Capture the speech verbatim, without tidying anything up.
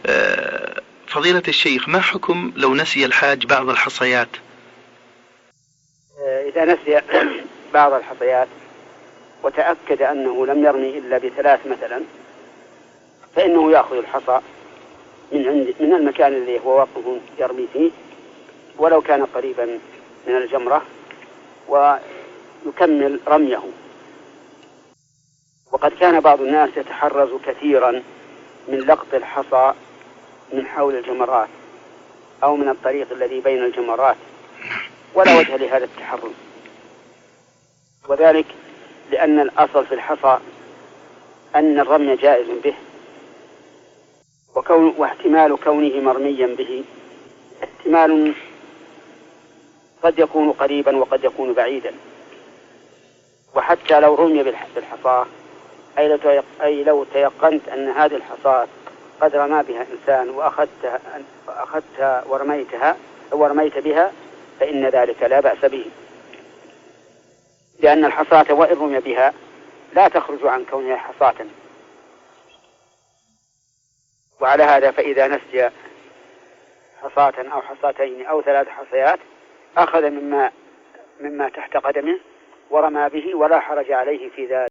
فضيلة الشيخ، ما حكم لو نسي الحاج بعض الحصيات؟ إذا نسي بعض الحصيات وتأكد أنه لم يرمي إلا بثلاث مثلا، فإنه يأخذ الحصى من عند من المكان الذي هو واقف يرمي فيه ولو كان قريبا من الجمرة ويكمل رميه. وقد كان بعض الناس يتحرز كثيرا من لقط الحصى من حول الجمرات أو من الطريق الذي بين الجمرات، ولا وجه لهذا التحرز، وذلك لأن الأصل في الحصى أن الرمي جائز به، وكون واحتمال كونه مرميا به احتمال قد يكون قريبا وقد يكون بعيدا. وحتى لو رمي بالحصى أي لو تيقنت أن هذه الحصاة قد رمى بها إنسان وأخذتها, وأخذتها ورميتها ورميت بها، فإن ذلك لا بأس به، لأن الحصاة وإن رمي بها لا تخرج عن كونها حصاة. وعلى هذا فإذا نسي حصاة أو حصاتين أو ثلاث حصيات أخذ مما, مما تحت قدمه ورمى به ولا حرج عليه في ذلك.